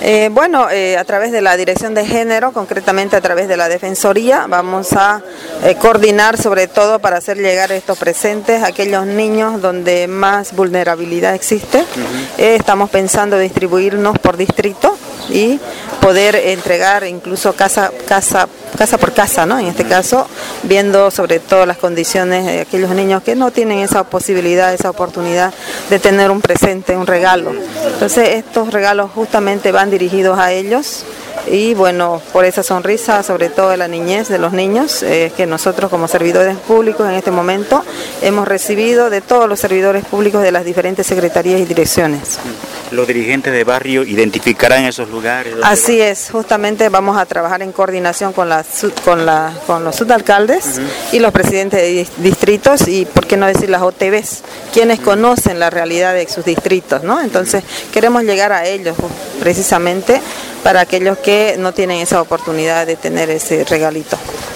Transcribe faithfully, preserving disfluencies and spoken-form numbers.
Eh, bueno, eh, a través de la Dirección de Género, concretamente a través de la Defensoría, vamos a eh, coordinar sobre todo para hacer llegar estos presentes a aquellos niños donde más vulnerabilidad existe. Uh-huh. eh, estamos pensando distribuirnos por distrito y poder entregar incluso casa, casa, casa por casa, ¿no? En este caso, viendo sobre todo las condiciones de aquellos niños que no tienen esa posibilidad, esa oportunidad de tener un presente, un regalo. Entonces, estos regalos justamente van dirigidos a ellos y bueno, por esa sonrisa, sobre todo de la niñez de los niños, eh, que nosotros como servidores públicos en este momento hemos recibido de todos los servidores públicos de las diferentes secretarías y direcciones. ¿Los dirigentes de barrio identificarán esos lugares? Así es, justamente vamos a trabajar en coordinación con, la, con, la, con los subalcaldes uh-huh. y los presidentes de distritos y, por qué no decir, las O T Bs, quienes uh-huh. conocen la realidad de sus distritos, ¿no? Entonces, uh-huh. queremos llegar a ellos precisamente para aquellos que no tienen esa oportunidad de tener ese regalito.